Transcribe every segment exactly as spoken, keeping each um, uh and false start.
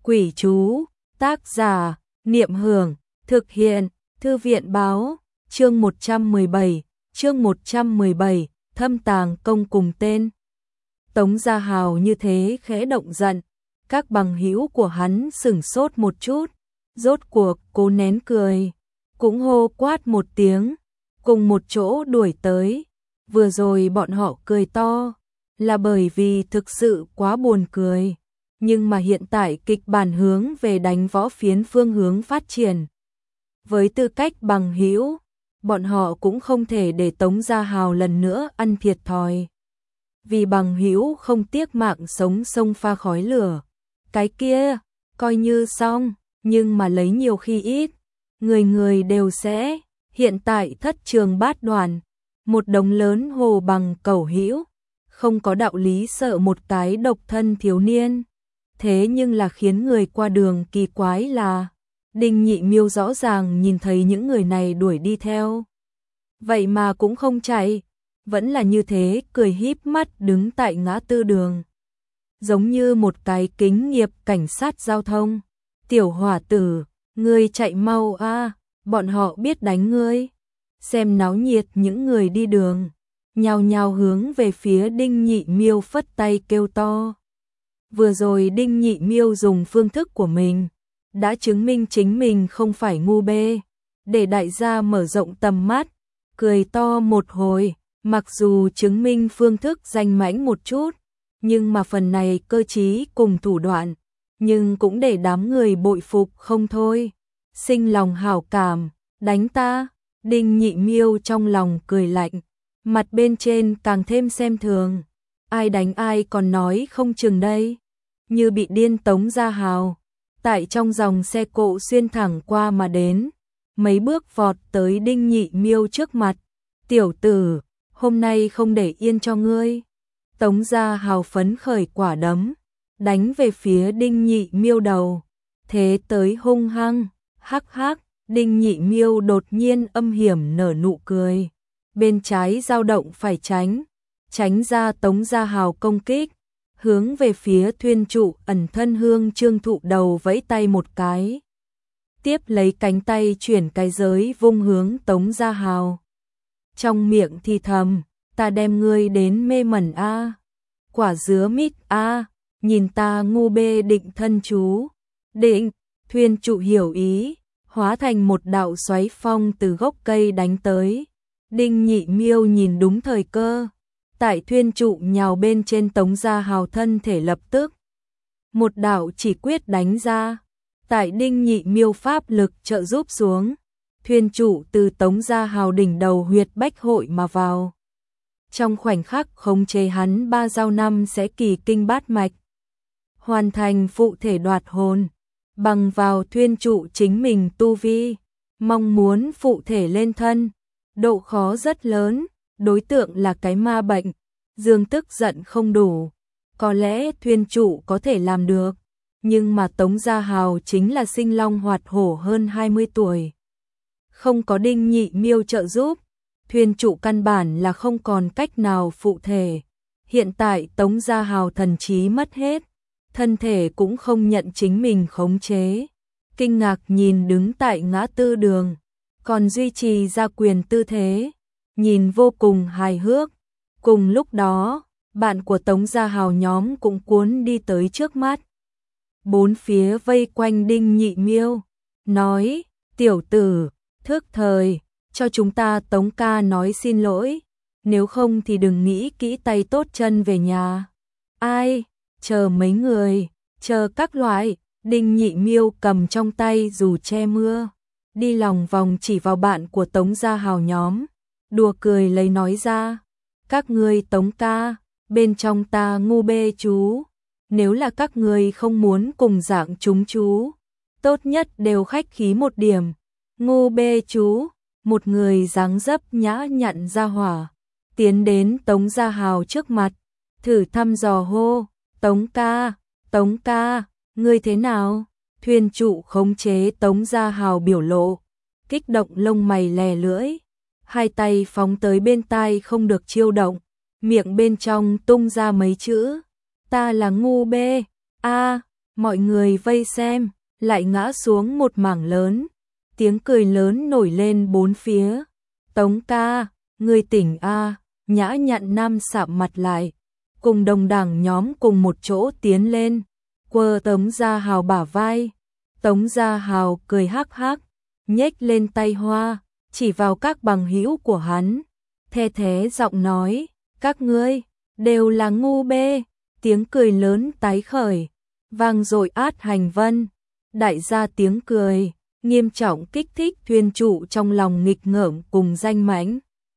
Quỷ chú, tác giả, Niệm Hưởng, thực hiện, Thư viện báo, chương một trăm mười bảy, chương một trăm mười bảy, thâm tàng công cùng tên. Tống Gia Hào như thế khẽ động giận, các bằng hữu của hắn sửng sốt một chút, rốt cuộc cố nén cười, cũng hô quát một tiếng, cùng một chỗ đuổi tới. Vừa rồi bọn họ cười to, là bởi vì thực sự quá buồn cười. Nhưng mà hiện tại kịch bản hướng về đánh võ phiến phương hướng phát triển. Với tư cách bằng hữu, bọn họ cũng không thể để Tống Gia Hào lần nữa ăn thiệt thòi. Vì bằng hữu không tiếc mạng sống sông pha khói lửa. Cái kia, coi như xong, nhưng mà lấy nhiều khi ít. Người người đều sẽ, hiện tại thất trường bát đoàn, một đống lớn hồ bằng cẩu hữu, không có đạo lý sợ một cái độc thân thiếu niên. Thế nhưng là khiến người qua đường kỳ quái là, Đinh Nhị Miêu rõ ràng nhìn thấy những người này đuổi đi theo. Vậy mà cũng không chạy, vẫn là như thế cười híp mắt đứng tại ngã tư đường. Giống như một cái kính nghiệp cảnh sát giao thông. Tiểu hỏa tử, ngươi chạy mau a, bọn họ biết đánh ngươi. Xem náo nhiệt những người đi đường, nhao nhao hướng về phía Đinh Nhị Miêu phất tay kêu to. Vừa rồi Đinh Nhị Miêu dùng phương thức của mình, đã chứng minh chính mình không phải ngu bê, để đại gia mở rộng tầm mắt, cười to một hồi, mặc dù chứng minh phương thức danh mãnh một chút, nhưng mà phần này cơ trí cùng thủ đoạn, nhưng cũng để đám người bội phục không thôi, sinh lòng hảo cảm, đánh ta. Đinh Nhị Miêu trong lòng cười lạnh, mặt bên trên càng thêm xem thường, ai đánh ai còn nói không chừng đây. Như bị điên Tống Gia Hào, tại trong dòng xe cộ xuyên thẳng qua mà đến, mấy bước vọt tới Đinh Nhị Miêu trước mặt. Tiểu tử, hôm nay không để yên cho ngươi. Tống Gia Hào phấn khởi quả đấm, đánh về phía Đinh Nhị Miêu đầu, thế tới hung hăng, hắc hắc. Đinh Nhị Miêu đột nhiên âm hiểm nở nụ cười, bên trái dao động phải tránh, tránh ra Tống Gia Hào công kích, hướng về phía thuyền trụ ẩn thân Hương Trương Thụ đầu vẫy tay một cái. Tiếp lấy cánh tay chuyển cái giới vung hướng Tống Gia Hào. Trong miệng thì thầm, ta đem ngươi đến mê mẩn a, quả dứa mít a, nhìn ta ngu bê định thân chú. Định, thuyền trụ hiểu ý, hóa thành một đạo xoáy phong từ gốc cây đánh tới. Đinh Nhị Miêu nhìn đúng thời cơ, tại thuyền trụ nhào bên trên Tống Gia Hào thân thể lập tức. Một đạo chỉ quyết đánh ra, tại Đinh Nhị Miêu pháp lực trợ giúp xuống, thuyền trụ từ Tống Gia Hào đỉnh đầu huyệt bách hội mà vào. Trong khoảnh khắc khống chế hắn ba dao năm sẽ kỳ kinh bát mạch, hoàn thành phụ thể đoạt hồn. Bằng vào thuyền trụ chính mình tu vi, mong muốn phụ thể lên thân, độ khó rất lớn, đối tượng là cái ma bệnh, dương tức giận không đủ, có lẽ thuyền trụ có thể làm được, nhưng mà Tống Gia Hào chính là sinh long hoạt hổ hơn hai mươi tuổi. Không có Đinh Nhị Miêu trợ giúp, thuyền trụ căn bản là không còn cách nào phụ thể. Hiện tại Tống Gia Hào thần trí mất hết, thân thể cũng không nhận chính mình khống chế. Kinh ngạc nhìn đứng tại ngã tư đường, còn duy trì ra quyền tư thế, nhìn vô cùng hài hước. Cùng lúc đó, bạn của Tống Gia Hào nhóm cũng cuốn đi tới trước mắt. Bốn phía vây quanh Đinh Nhị Miêu, nói, tiểu tử, thức thời, cho chúng ta Tống ca nói xin lỗi, nếu không thì đừng nghĩ kỹ tay tốt chân về nhà. Ai? Chờ mấy người, chờ các loại. Đinh Nhị Miêu cầm trong tay dù che mưa, đi lòng vòng chỉ vào bạn của Tống Gia Hào nhóm, đùa cười lấy nói ra, các ngươi Tống ca, bên trong ta ngu bê chú, nếu là các ngươi không muốn cùng dạng chúng chú, tốt nhất đều khách khí một điểm. Ngu bê chú, một người dáng dấp nhã nhặn ra hỏa, tiến đến Tống Gia Hào trước mặt, thử thăm dò hô, Tống ca, Tống ca, ngươi thế nào? Thuyền trụ khống chế Tống Gia Hào biểu lộ, kích động lông mày lè lưỡi, hai tay phóng tới bên tai không được chiêu động, miệng bên trong tung ra mấy chữ, ta là ngu bê, a, Mọi người vây xem, lại ngã xuống một mảng lớn. Tiếng cười lớn nổi lên bốn phía. Tống ca, người tỉnh a? Nhã Nhặn Nam sạm mặt lại, cùng đồng đảng nhóm cùng một chỗ tiến lên, quơ Tống Gia Hào bả vai. Tống Gia Hào cười hắc hắc, nhếch lên tay hoa, chỉ vào các bằng hữu của hắn, the thế giọng nói, các ngươi đều là ngu bê. Tiếng cười lớn tái khởi, vang dội át hành vân. Đại gia tiếng cười, nghiêm trọng kích thích thuyền trụ trong lòng nghịch ngợm cùng danh mãnh.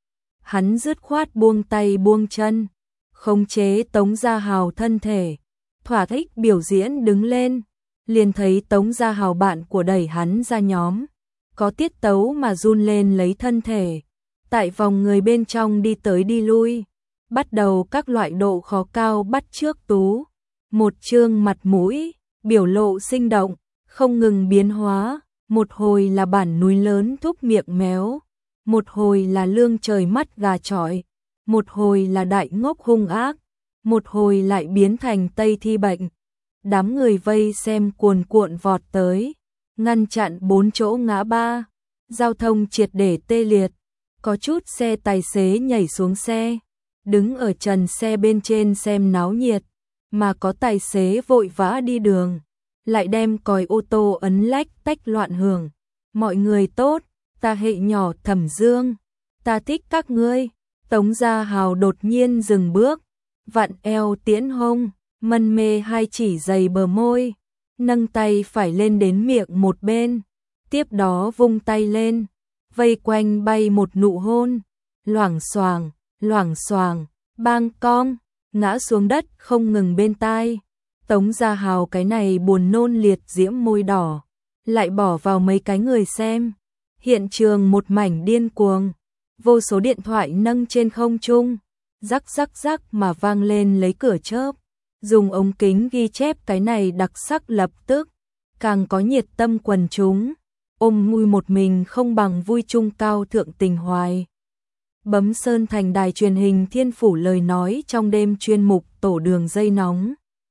Hắn dứt khoát buông tay buông chân, khống chế Tống Gia Hào thân thể, thỏa thích biểu diễn đứng lên, liền thấy Tống Gia Hào bạn của đẩy hắn ra nhóm, có tiết tấu mà run lên lấy thân thể, tại vòng người bên trong đi tới đi lui, bắt đầu các loại độ khó cao bắt chước tú, một chương mặt mũi, biểu lộ sinh động, không ngừng biến hóa, một hồi là bản núi lớn thúc miệng méo, một hồi là lương trời mắt gà chọi, một hồi là đại ngốc hung ác, một hồi lại biến thành Tây Thi bệnh. Đám người vây xem cuồn cuộn vọt tới, ngăn chặn bốn chỗ ngã ba, giao thông triệt để tê liệt, có chút xe tài xế nhảy xuống xe, đứng ở trần xe bên trên xem náo nhiệt, mà có tài xế vội vã đi đường, lại đem còi ô tô ấn lách tách loạn hưởng. Mọi người tốt, ta hệ nhỏ Thẩm Dương, ta thích các ngươi. Tống Gia Hào đột nhiên dừng bước, vặn eo tiễn hông, mân mê hai chỉ dày bờ môi, nâng tay phải lên đến miệng một bên, tiếp đó vung tay lên, vây quanh bay một nụ hôn, loảng xoảng, loảng xoảng, bang cong, ngã xuống đất không ngừng bên tai. Tống Gia Hào cái này buồn nôn liệt diễm môi đỏ, lại bỏ vào mấy cái người xem. Hiện trường một mảnh điên cuồng, vô số điện thoại nâng trên không trung, rắc rắc rắc mà vang lên lấy cửa chớp, dùng ống kính ghi chép cái này đặc sắc lập tức, càng có nhiệt tâm quần chúng, ôm mui một mình không bằng vui chung cao thượng tình hoài. Bấm Sơn Thành đài truyền hình Thiên Phủ lời nói trong đêm chuyên mục tổ đường dây nóng.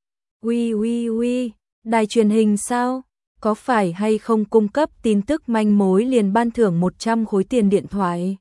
Uy uy uy, đài truyền hình sao? Có phải hay không cung cấp tin tức manh mối liền ban thưởng một trăm khối tiền điện thoại?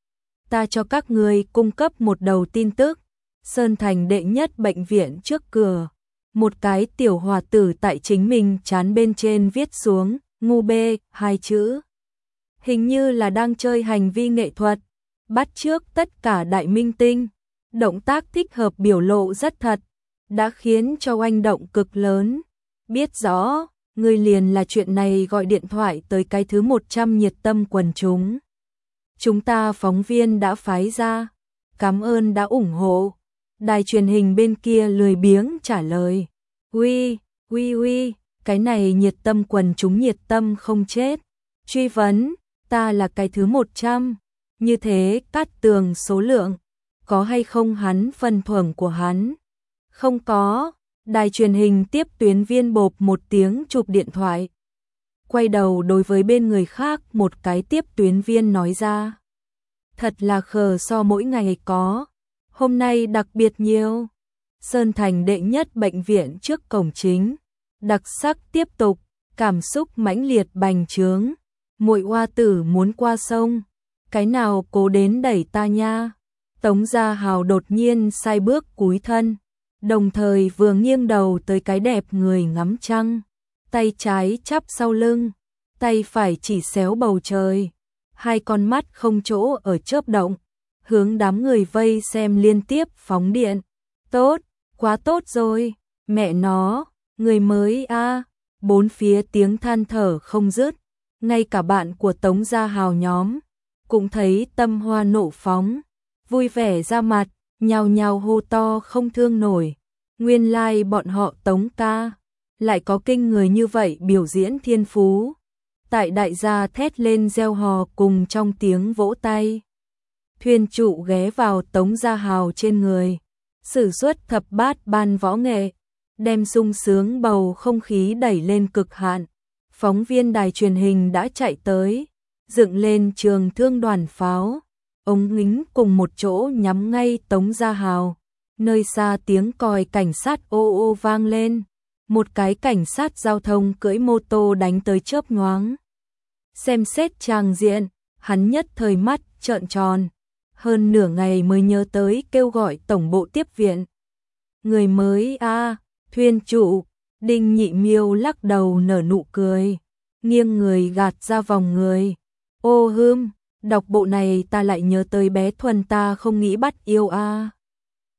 Ta cho các người cung cấp một đầu tin tức. Sơn Thành đệ nhất bệnh viện trước cửa. Một cái tiểu hòa tử tại chính mình chán bên trên viết xuống, ngu bê, hai chữ. Hình như là đang chơi hành vi nghệ thuật, bắt chước tất cả đại minh tinh. Động tác thích hợp biểu lộ rất thật, đã khiến cho oanh động cực lớn. Biết rõ, người liền là chuyện này gọi điện thoại tới cái thứ một trăm nhiệt tâm quần chúng. Chúng ta phóng viên đã phái ra, cảm ơn đã ủng hộ. Đài truyền hình bên kia lười biếng trả lời. Uy, uy uy, cái này nhiệt tâm quần chúng nhiệt tâm không chết. Truy vấn, ta là cái thứ một trăm. Như thế Cát Tường số lượng, có hay không hắn phần thưởng của hắn? Không có. Đài truyền hình tiếp tuyến viên bộp một tiếng chụp điện thoại. Quay đầu đối với bên người khác một cái tiếp tuyến viên nói ra. Thật là khờ so mỗi ngày có. Hôm nay đặc biệt nhiều. Sơn Thành đệ nhất bệnh viện trước cổng chính. Đặc sắc tiếp tục, cảm xúc mãnh liệt bành trướng. Muội oa tử muốn qua sông. Cái nào cố đến đẩy ta nha. Tống Gia Hào đột nhiên sai bước cúi thân, đồng thời vừa nghiêng đầu tới cái đẹp người ngắm trăng, tay trái chắp sau lưng, tay phải chỉ xéo bầu trời, hai con mắt không chỗ ở chớp động, hướng đám người vây xem liên tiếp phóng điện. Tốt, quá tốt rồi, mẹ nó, người mới a. À. Bốn phía tiếng than thở không dứt, ngay cả bạn của Tống Gia Hào nhóm cũng thấy tâm hoa nộ phóng, vui vẻ ra mặt, nhào nhào hô to không thương nổi. Nguyên lai like bọn họ Tống ca lại có kinh người như vậy biểu diễn thiên phú. Tại đại gia thét lên reo hò cùng trong tiếng vỗ tay. Thuyền trụ ghé vào Tống Gia Hào trên người, sử xuất thập bát ban võ nghệ, đem sung sướng bầu không khí đẩy lên cực hạn. Phóng viên đài truyền hình đã chạy tới, dựng lên trường thương đoàn pháo, ống ngính cùng một chỗ nhắm ngay Tống Gia Hào. Nơi xa tiếng còi cảnh sát ô ô vang lên, một cái cảnh sát giao thông cưỡi mô tô đánh tới chớp nhoáng. Xem xét trang diện, hắn nhất thời mắt trợn tròn, hơn nửa ngày mới nhớ tới kêu gọi tổng bộ tiếp viện. Người mới a, à, thuyền trụ, Đinh Nhị Miêu lắc đầu nở nụ cười, nghiêng người gạt ra vòng người. Ô hưm, đọc bộ này ta lại nhớ tới bé Thuần ta không nghĩ bắt yêu a. À.